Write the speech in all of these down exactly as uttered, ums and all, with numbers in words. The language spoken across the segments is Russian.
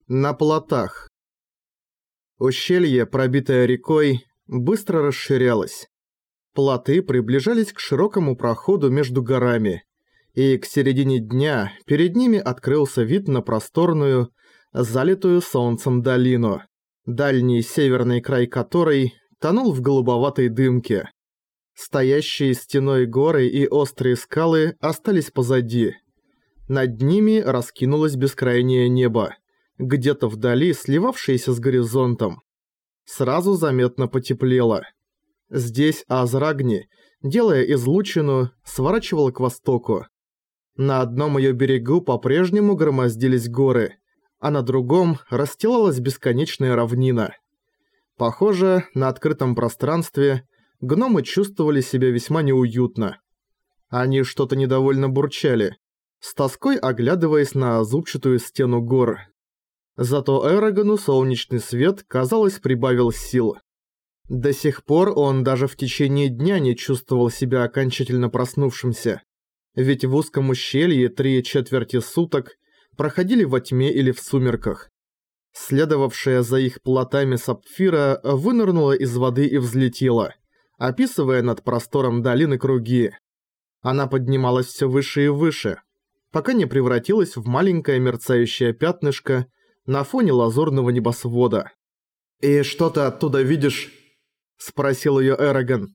На плотах. Ущелье, пробитое рекой, быстро расширялось. Плоты приближались к широкому проходу между горами, и к середине дня перед ними открылся вид на просторную, залитую солнцем долину, дальний северный край которой тонул в голубоватой дымке. Стоящие стеной горы и острые скалы остались позади. Над ними раскинулось бескрайнее небо, где-то вдали сливавшееся с горизонтом. Сразу заметно потеплело. Здесь Азрагни, делая излучину, сворачивала к востоку. На одном ее берегу по-прежнему громоздились горы, а на другом расстилалась бесконечная равнина. Похоже, на открытом пространстве гномы чувствовали себя весьма неуютно. Они что-то недовольно бурчали, с тоской оглядываясь на зубчатую стену гор. Зато Эрагану солнечный свет, казалось, прибавил сил. До сих пор он даже в течение дня не чувствовал себя окончательно проснувшимся, ведь в узком ущелье три четверти суток проходили во тьме или в сумерках. Следовавшая за их плотами сапфира вынырнула из воды и взлетела, описывая над простором долины круги. Она поднималась все выше и выше, пока не превратилась в маленькое мерцающее пятнышко на фоне лазурного небосвода. «И что ты оттуда видишь?» – спросил её Эрагон.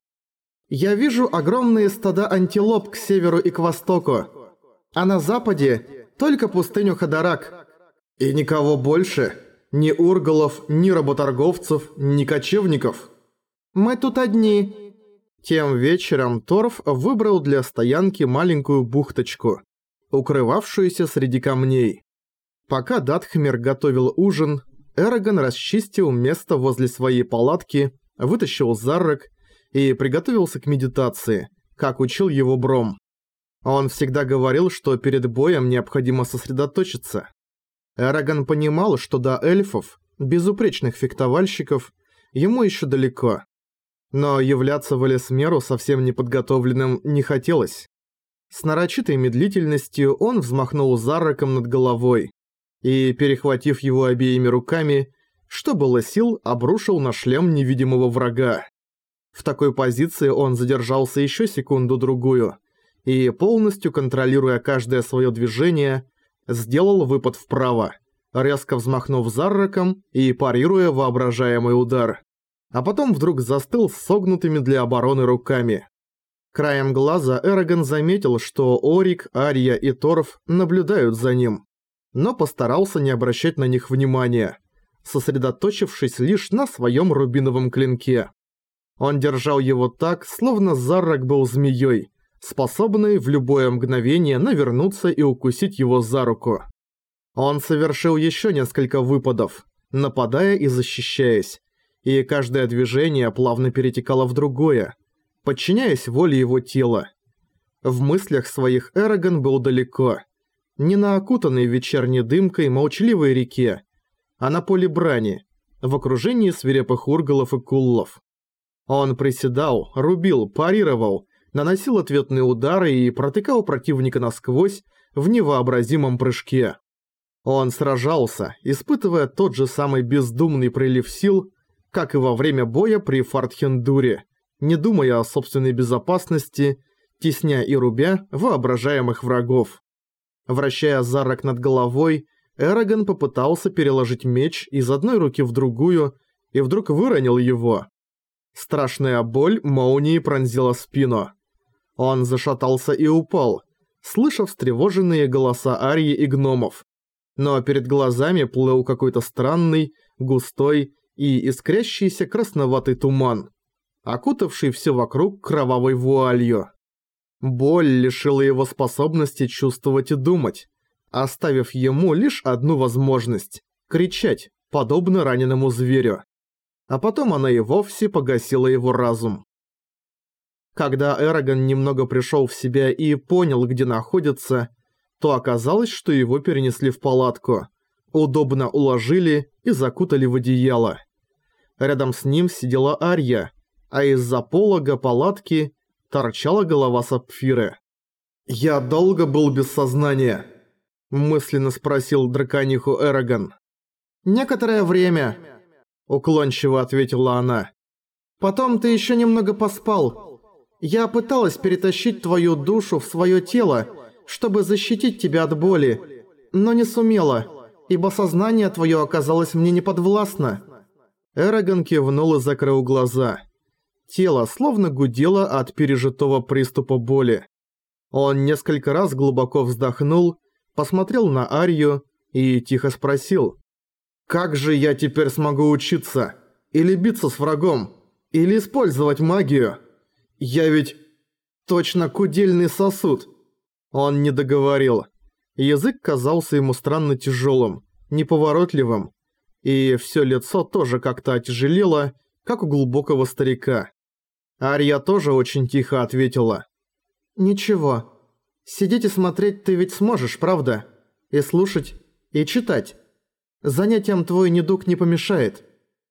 «Я вижу огромные стада антилоп к северу и к востоку, а на западе только пустыню Хадарак. И никого больше? Ни урголов, ни работорговцев, ни кочевников?» «Мы тут одни». Тем вечером Торф выбрал для стоянки маленькую бухточку, укрывавшуюся среди камней. Пока Датхмер готовил ужин, Эрагон расчистил место возле своей палатки, вытащил заррак и приготовился к медитации, как учил его Бром. Он всегда говорил, что перед боем необходимо сосредоточиться. Эрагон понимал, что до эльфов, безупречных фехтовальщиков, ему еще далеко. Но являться в Элесмеру совсем неподготовленным не хотелось. С нарочитой медлительностью он взмахнул зарраком над головой и, перехватив его обеими руками, что было сил, обрушил на шлем невидимого врага. В такой позиции он задержался еще секунду-другую и, полностью контролируя каждое свое движение, сделал выпад вправо, резко взмахнув зарраком и парируя воображаемый удар. А потом вдруг застыл с согнутыми для обороны руками. Краем глаза Эрагон заметил, что Орик, Ария и Торф наблюдают за ним, но постарался не обращать на них внимания, сосредоточившись лишь на своем рубиновом клинке. Он держал его так, словно заррак был змеей, способной в любое мгновение навернуться и укусить его за руку. Он совершил еще несколько выпадов, нападая и защищаясь, и каждое движение плавно перетекало в другое, подчиняясь воле его тела. В мыслях своих Эрагон был далеко, не на окутанной вечерней дымкой молчаливой реке, а на поле брани, в окружении свирепых урголов и куллов. Он приседал, рубил, парировал, наносил ответные удары и протыкал противника насквозь в невообразимом прыжке. Он сражался, испытывая тот же самый бездумный прилив сил, как и во время боя при Фартхендуре, не думая о собственной безопасности, тесня и рубя воображаемых врагов. Вращая заррак над головой, Эрагон попытался переложить меч из одной руки в другую и вдруг выронил его. Страшная боль молнией пронзила спину. Он зашатался и упал, слыша встревоженные голоса Арии и гномов. Но перед глазами плыл какой-то странный, густой и искрящийся красноватый туман, окутавший все вокруг кровавой вуалью. Боль лишила его способности чувствовать и думать, оставив ему лишь одну возможность – кричать, подобно раненому зверю. А потом она и вовсе погасила его разум. Когда Эрагон немного пришел в себя и понял, где находится, то оказалось, что его перенесли в палатку, удобно уложили и закутали в одеяло. Рядом с ним сидела Ария, а из-за полога палатки торчала голова Сапфиры. «Я долго был без сознания?» – мысленно спросил дракониху Эрагон. «Некоторое время», – уклончиво ответила она. «Потом ты еще немного поспал. Я пыталась перетащить твою душу в свое тело, чтобы защитить тебя от боли, но не сумела, ибо сознание твое оказалось мне неподвластно». Эрагон кивнул и закрыл глаза. Тело словно гудело от пережитого приступа боли. Он несколько раз глубоко вздохнул, посмотрел на Арию и тихо спросил: «Как же я теперь смогу учиться? Или биться с врагом? Или использовать магию? Я ведь точно кудельный сосуд». Он не договорил. Язык казался ему странно тяжелым, неповоротливым, и все лицо тоже как-то отяжелело, как у глубокого старика. Ария тоже очень тихо ответила: «Ничего. Сидеть и смотреть ты ведь сможешь, правда? И слушать, и читать. Занятиям твой недуг не помешает».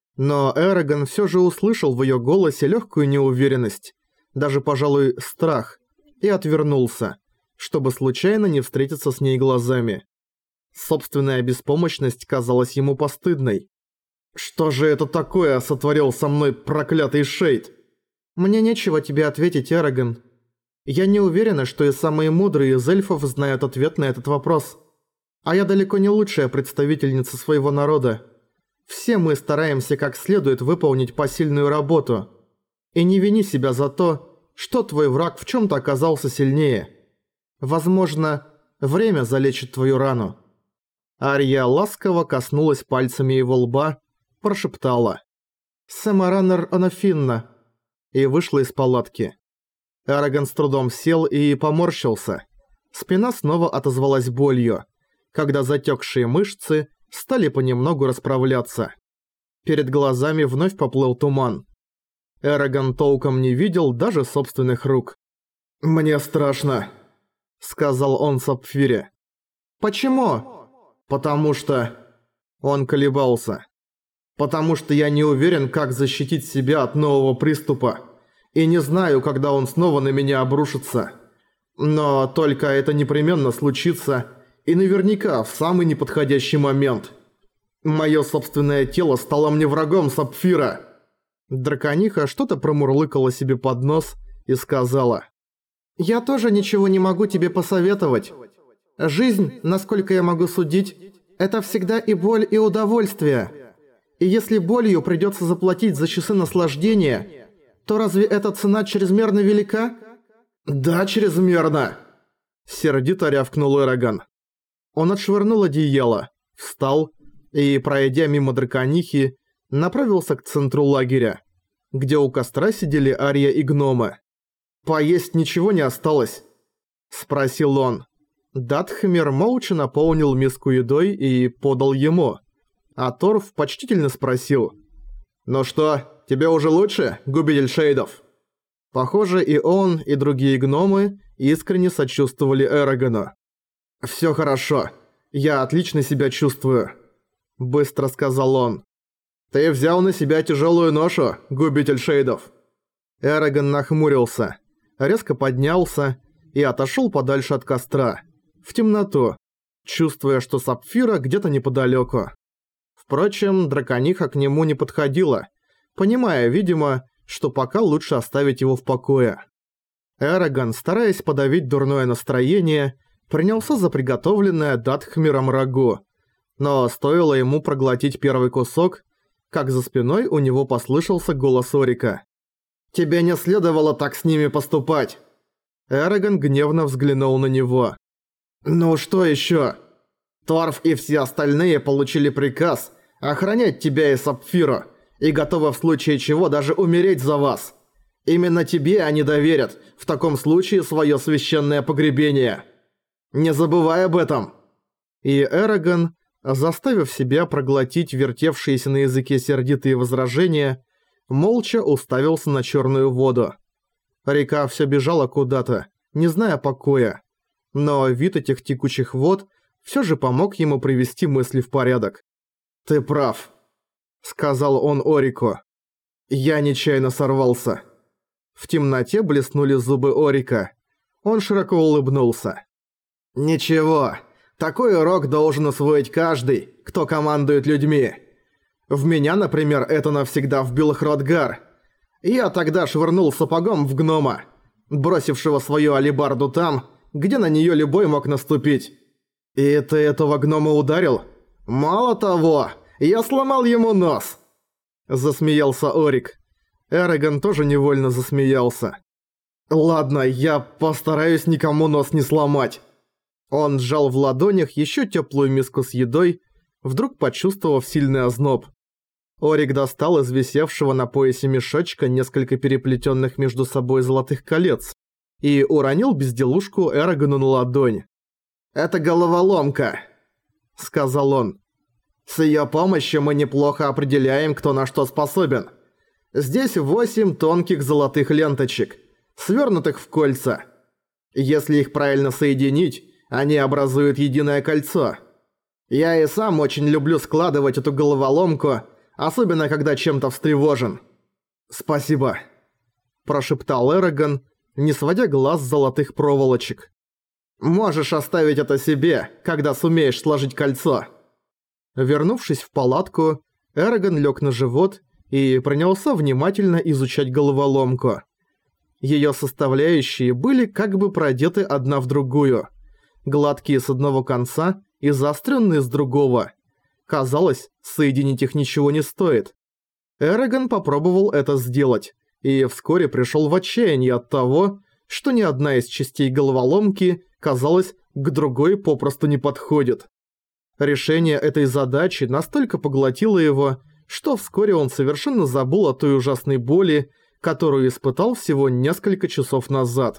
Но Эрагон все же услышал в ее голосе легкую неуверенность, даже, пожалуй, страх, и отвернулся, чтобы случайно не встретиться с ней глазами. Собственная беспомощность казалась ему постыдной. «Что же это такое сотворил со мной проклятый Шейд?» «Мне нечего тебе ответить, Эрагон. Я не уверена, что и самые мудрые из эльфов знают ответ на этот вопрос. А я далеко не лучшая представительница своего народа. Все мы стараемся как следует выполнить посильную работу. И не вини себя за то, что твой враг в чем-то оказался сильнее. Возможно, время залечит твою рану». Ария ласково коснулась пальцами его лба, прошептала: «Сэмаранер Анафинна», и вышла из палатки. Эрагон с трудом сел и поморщился. Спина снова отозвалась болью, когда затекшие мышцы стали понемногу расправляться. Перед глазами вновь поплыл туман. Эрагон толком не видел даже собственных рук. «Мне страшно», — сказал он Сапфире. «Почему?» «Потому что...» Он колебался. «Потому что я не уверен, как защитить себя от нового приступа. И не знаю, когда он снова на меня обрушится. Но только это непременно случится, и наверняка в самый неподходящий момент. Моё собственное тело стало мне врагом, Сапфира». Дракониха что-то промурлыкала себе под нос и сказала: «Я тоже ничего не могу тебе посоветовать. Жизнь, насколько я могу судить, это всегда и боль, и удовольствие. И если болью придётся заплатить за часы наслаждения, то разве эта цена чрезмерно велика?» «Да, чрезмерно!» Сердито рявкнул Эрагон. Он отшвырнул одеяло, встал и, пройдя мимо драконихи, направился к центру лагеря, где у костра сидели Ария и гномы. «Поесть ничего не осталось?» – спросил он. Датхмер молча наполнил миску едой и подал ему, а Торф почтительно спросил: «Ну что, тебе уже лучше, губитель шейдов?» Похоже, и он, и другие гномы искренне сочувствовали Эрагону. «Всё хорошо, я отлично себя чувствую», – быстро сказал он. «Ты взял на себя тяжелую ношу, губитель шейдов». Эрагон нахмурился, резко поднялся и отошел подальше от костра, в темноту, чувствуя, что Сапфира где-то неподалеку. Впрочем, дракониха к нему не подходила, понимая, видимо, что пока лучше оставить его в покое. Эрагон, стараясь подавить дурное настроение, принялся за приготовленное Датхмером рагу, но стоило ему проглотить первый кусок, как за спиной у него послышался голос Орика. «Тебе не следовало так с ними поступать!» Эрагон гневно взглянул на него. «Ну что еще? Торф и все остальные получили приказ охранять тебя и Сапфиру, и готовы в случае чего даже умереть за вас. Именно тебе они доверят в таком случае свое священное погребение. Не забывай об этом!» И Эрагон, заставив себя проглотить вертевшиеся на языке сердитые возражения, молча уставился на черную воду. Река все бежала куда-то, не зная покоя, но вид этих текучих вод все же помог ему привести мысли в порядок. «Ты прав», — сказал он Орику. «Я нечаянно сорвался». В темноте блеснули зубы Орика. Он широко улыбнулся. «Ничего, Такой урок должен усвоить каждый, кто командует людьми. В меня, например, это навсегда вбил Хротгар. Я тогда швырнул сапогом в гнома, бросившего свою алебарду там, где на неё любой мог наступить. И ты этого гнома ударил? Мало того, я сломал ему нос!» Засмеялся Орик. Эрагон тоже невольно засмеялся. «Ладно, я постараюсь никому нос не сломать». Он сжал в ладонях ещё тёплую миску с едой, вдруг почувствовав сильный озноб. Орик достал из висевшего на поясе мешочка несколько переплетённых между собой золотых колец и уронил безделушку Эрагону на ладонь. «Это головоломка», — сказал он. «С её помощью мы неплохо определяем, кто на что способен. Здесь восемь тонких золотых ленточек, свёрнутых в кольца. Если их правильно соединить, они образуют единое кольцо. Я и сам очень люблю складывать эту головоломку, особенно когда чем-то встревожен». «Спасибо», – прошептал Эрагон, не сводя глаз с золотых проволочек. «Можешь оставить это себе, когда сумеешь сложить кольцо». Вернувшись в палатку, Эрагон лег на живот и принялся внимательно изучать головоломку. Её составляющие были как бы продеты одна в другую, гладкие с одного конца и заостренные с другого. Казалось, соединить их ничего не стоит. Эрагон попробовал это сделать, и вскоре пришёл в отчаяние от того, что ни одна из частей головоломки, казалось, к другой попросту не подходит. Решение этой задачи настолько поглотило его, что вскоре он совершенно забыл о той ужасной боли, которую испытал всего несколько часов назад.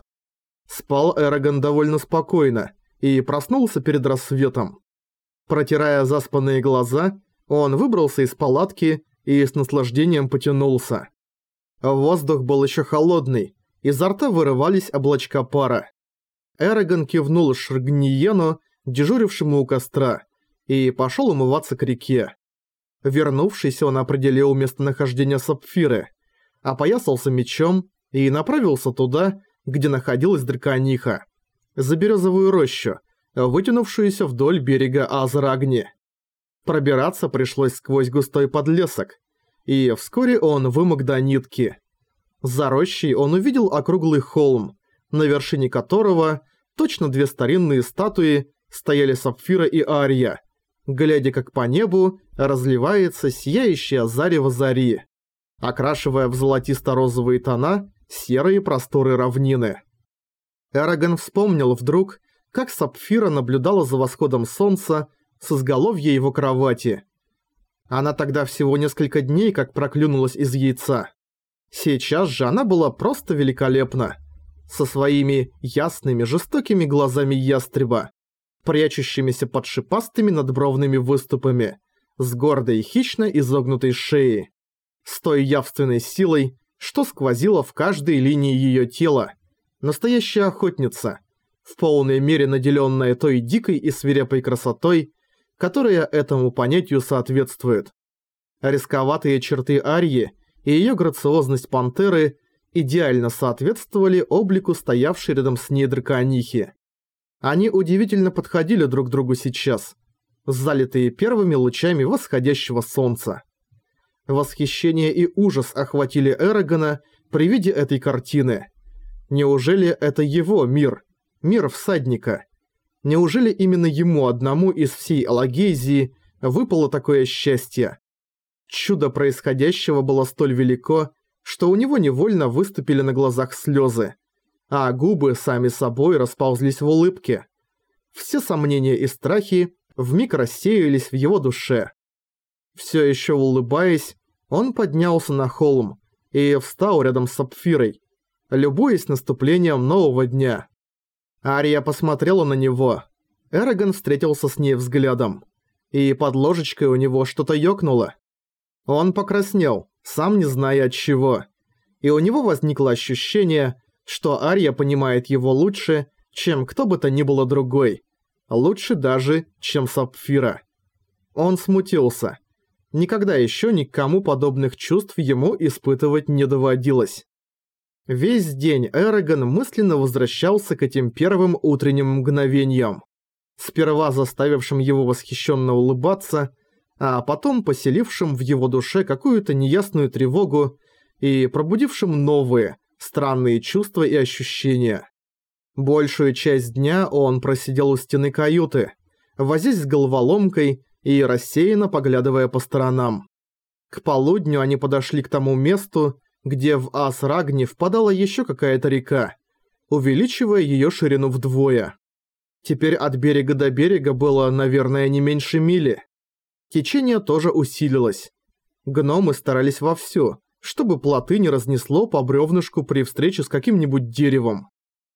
Спал Эрагон довольно спокойно и проснулся перед рассветом. Протирая заспанные глаза, он выбрался из палатки и с наслаждением потянулся. Воздух был еще холодный, изо рта вырывались облачка пара. Эрагон кивнул Шргниену, дежурившему у костра, и пошел умываться к реке. Вернувшись, он определил местонахождение Сапфиры, опоясался мечом и направился туда, где находилась дракониха, за березовую рощу, вытянувшуюся вдоль берега Азрагни. Пробираться пришлось сквозь густой подлесок, и вскоре он вымок до нитки. За рощей он увидел округлый холм, на вершине которого точно две старинные статуи стояли Сапфира и Ария, глядя как по небу разливается сияющее зарево зари, окрашивая в золотисто-розовые тона серые просторы равнины. Эрагон вспомнил вдруг, как Сапфира наблюдала за восходом солнца с изголовья его кровати. Она тогда всего несколько дней как проклюнулась из яйца. Сейчас же она была просто великолепна, со своими ясными жестокими глазами ястреба, прячущимися под шипастыми надбровными выступами, с гордой хищно изогнутой шеей, с той явственной силой, что сквозила в каждой линии её тела. Настоящая охотница, в полной мере наделённая той дикой и свирепой красотой, которая этому понятию соответствует. Рисковатые черты Арьи и её грациозность пантеры идеально соответствовали облику стоявшей рядом с ней драконихи. Они удивительно подходили друг к другу сейчас, залитые первыми лучами восходящего солнца. Восхищение и ужас охватили Эрагона при виде этой картины. Неужели это его мир, мир всадника? Неужели именно ему одному из всей Алагейзии выпало такое счастье? Чудо происходящего было столь велико, что у него невольно выступили на глазах слезы, а губы сами собой расползлись в улыбке. Все сомнения и страхи вмиг рассеялись в его душе. Все еще улыбаясь, он поднялся на холм и встал рядом с Сапфирой, любуясь наступлением нового дня. Ария посмотрела на него. Эрагон встретился с ней взглядом, и под ложечкой у него что-то ёкнуло. Он покраснел, сам не зная от чего, и у него возникло ощущение, что Ария понимает его лучше, чем кто бы то ни было другой, лучше даже, чем Сапфира. Он смутился. Никогда еще никому подобных чувств ему испытывать не доводилось. Весь день Эрагон мысленно возвращался к этим первым утренним мгновениям. сперва заставившим его восхищенно улыбаться, а потом поселившим в его душе какую-то неясную тревогу и пробудившим новые, странные чувства и ощущения. Большую часть дня он просидел у стены каюты, возясь с головоломкой и рассеянно поглядывая по сторонам. К полудню они подошли к тому месту, где в Ас-Рагни впадала еще какая-то река, увеличивая ее ширину вдвое. Теперь от берега до берега было, наверное, не меньше мили. Течение тоже усилилось. Гномы старались вовсю, чтобы плоты не разнесло по бревнышку при встрече с каким-нибудь деревом.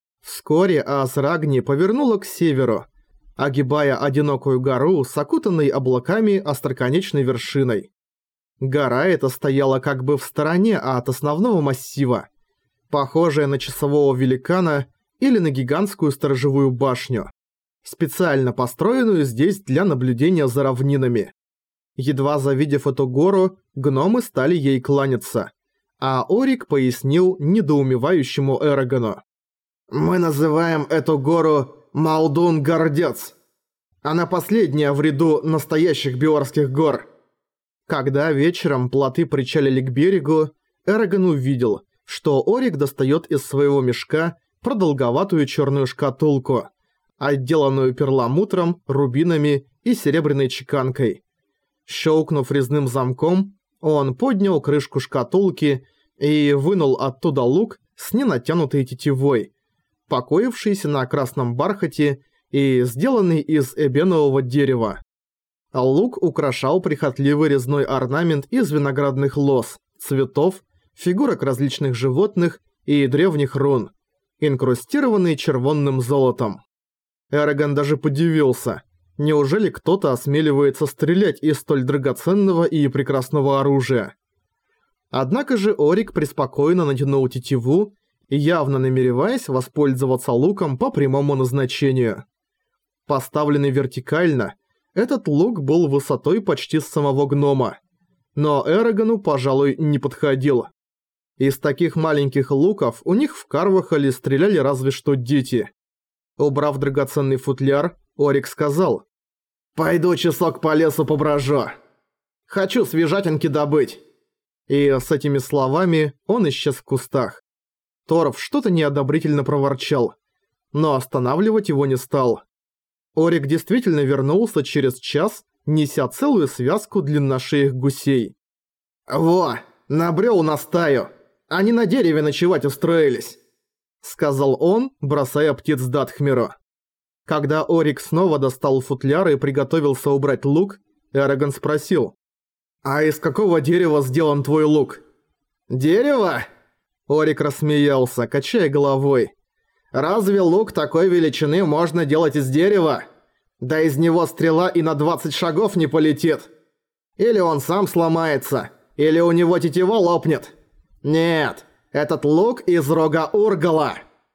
Вскоре Ас-Рагни повернула к северу, огибая одинокую гору с окутанной облаками остроконечной вершиной. Гора эта стояла как бы в стороне от основного массива, похожая на часового великана или на гигантскую сторожевую башню, специально построенную здесь для наблюдения за равнинами. Едва завидев эту гору, гномы стали ей кланяться, а Орик пояснил недоумевающему Эрагону. «Мы называем эту гору Малдун-Гордец. Она последняя в ряду настоящих биорских гор». Когда вечером плоты причалили к берегу, Эрагон увидел, что Орик достает из своего мешка продолговатую черную шкатулку, отделанную перламутром, рубинами и серебряной чеканкой. Щелкнув резным замком, он поднял крышку шкатулки и вынул оттуда лук с ненатянутой тетивой, покоившийся на красном бархате и сделанный из эбенового дерева. Лук украшал прихотливый резной орнамент из виноградных лоз, цветов, фигурок различных животных и древних рун, инкрустированный червонным золотом. Эрагон даже подивился. Неужели кто-то осмеливается стрелять из столь драгоценного и прекрасного оружия? Однако же Орик преспокойно натянул тетиву, явно намереваясь воспользоваться луком по прямому назначению. Поставленный вертикально, этот лук был высотой почти с самого гнома, но Эрагону, пожалуй, не подходил. Из таких маленьких луков у них в Карвахале стреляли разве что дети. Убрав драгоценный футляр, Орик сказал: «Пойду часок по лесу поброжу. Хочу свежатинки добыть». И с этими словами он исчез в кустах. Торф что-то неодобрительно проворчал, но останавливать его не стал. Орик действительно вернулся через час, неся целую связку длинношеих гусей. «Во, набрел на стаю. Они на дереве ночевать устроились», — сказал он, бросая птиц Датхмеру. Когда Орик снова достал футляр и приготовился убрать лук, Эрагон спросил: «А из какого дерева сделан твой лук?» «Дерево?» Орик рассмеялся, качая головой. «Разве лук такой величины можно делать из дерева? Да из него стрела и на двадцать шагов не полетит. Или он сам сломается, или у него тетива лопнет. Нет, этот лук из рога Ургала».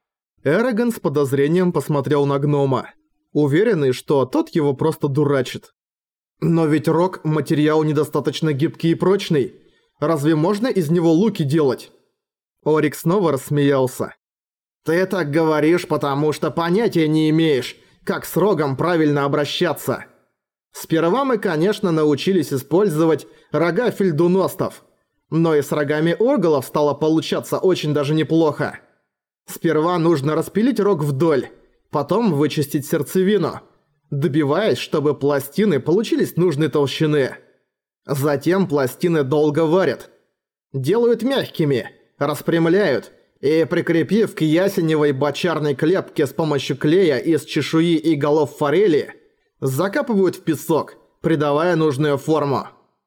Эрагон с подозрением посмотрел на гнома, уверенный, что тот его просто дурачит. «Но ведь рог – материал недостаточно гибкий и прочный. Разве можно из него луки делать?» Орик снова рассмеялся. «Ты так говоришь, потому что понятия не имеешь, как с рогом правильно обращаться. Сперва мы, конечно, научились использовать рога фельдуностов, но и с рогами ургалов стало получаться очень даже неплохо. Сперва нужно распилить рог вдоль, потом вычистить сердцевину, добиваясь, чтобы пластины получились нужной толщины. Затем пластины долго варят, делают мягкими, распрямляют и, прикрепив к ясеневой бочарной клепке с помощью клея из чешуи и голов форели, закапывают в песок, придавая нужную форму.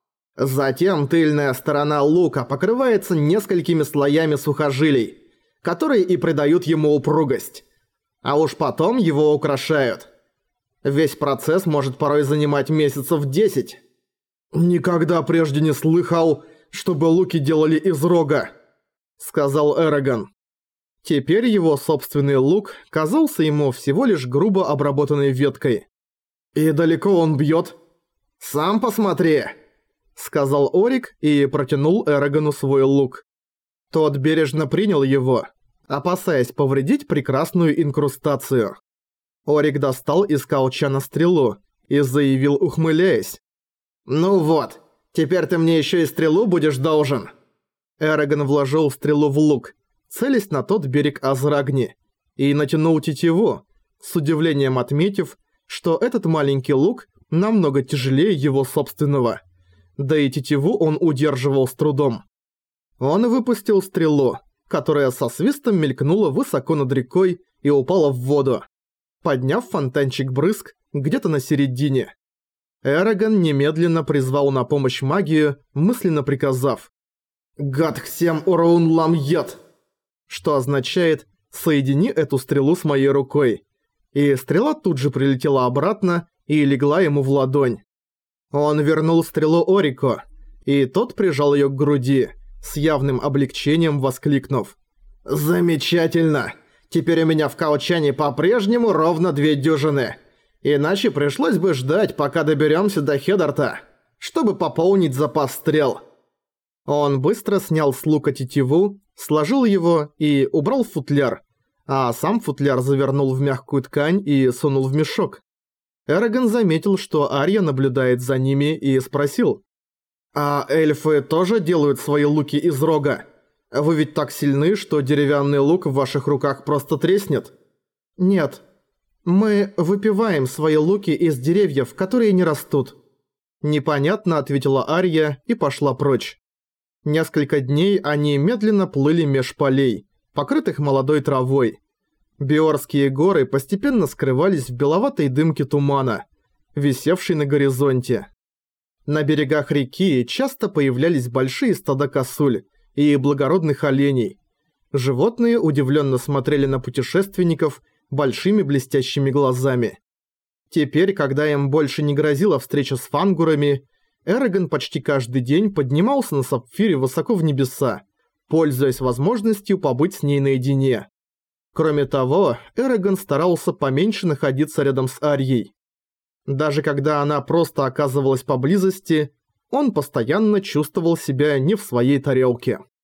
Затем тыльная сторона лука покрывается несколькими слоями сухожилий, которые и придают ему упругость. А уж потом его украшают. Весь процесс может порой занимать месяцев десять. «Никогда прежде не слыхал, чтобы луки делали из рога», — сказал Эрагон. Теперь его собственный лук казался ему всего лишь грубо обработанной веткой. «И далеко он бьет?» «Сам посмотри», — сказал Орик и протянул Эрагону свой лук. Тот бережно принял его, опасаясь повредить прекрасную инкрустацию. Орик достал из колчана стрелу и заявил, ухмыляясь. «Ну вот, теперь ты мне еще и стрелу будешь должен». Эрагон вложил стрелу в лук, целясь на тот берег Азрагни, и натянул тетиву, с удивлением отметив, что этот маленький лук намного тяжелее его собственного. Да и тетиву он удерживал с трудом. Он выпустил стрелу, которая со свистом мелькнула высоко над рекой и упала в воду, подняв фонтанчик брызг где-то на середине. Эрагон немедленно призвал на помощь магию, мысленно приказав «Гадхсем ураун лам яд», что означает «соедини эту стрелу с моей рукой». И стрела тут же прилетела обратно и легла ему в ладонь. Он вернул стрелу Орику, и тот прижал её к груди, с явным облегчением воскликнув «Замечательно! Теперь у меня в колчане по-прежнему ровно две дюжины. Иначе пришлось бы ждать, пока доберёмся до Хедарта, чтобы пополнить запас стрел». Он быстро снял с лука тетиву, сложил его и убрал в футляр, а сам футляр завернул в мягкую ткань и сунул в мешок. Эрагон заметил, что Арья наблюдает за ними, и спросил: «А эльфы тоже делают свои луки из рога? Вы ведь так сильны, что деревянный лук в ваших руках просто треснет?» «Нет. Мы выпиваем свои луки из деревьев, которые не растут». Непонятно ответила Арья и пошла прочь. Несколько дней они медленно плыли меж полей, покрытых молодой травой. Биорские горы постепенно скрывались в беловатой дымке тумана, висевшей на горизонте. На берегах реки часто появлялись большие стада косуль и благородных оленей. Животные удивленно смотрели на путешественников большими блестящими глазами. Теперь, когда им больше не грозила встреча с фангурами, Эрагон почти каждый день поднимался на Сапфире высоко в небеса, пользуясь возможностью побыть с ней наедине. Кроме того, Эрагон старался поменьше находиться рядом с Арьей. Даже когда она просто оказывалась поблизости, он постоянно чувствовал себя не в своей тарелке.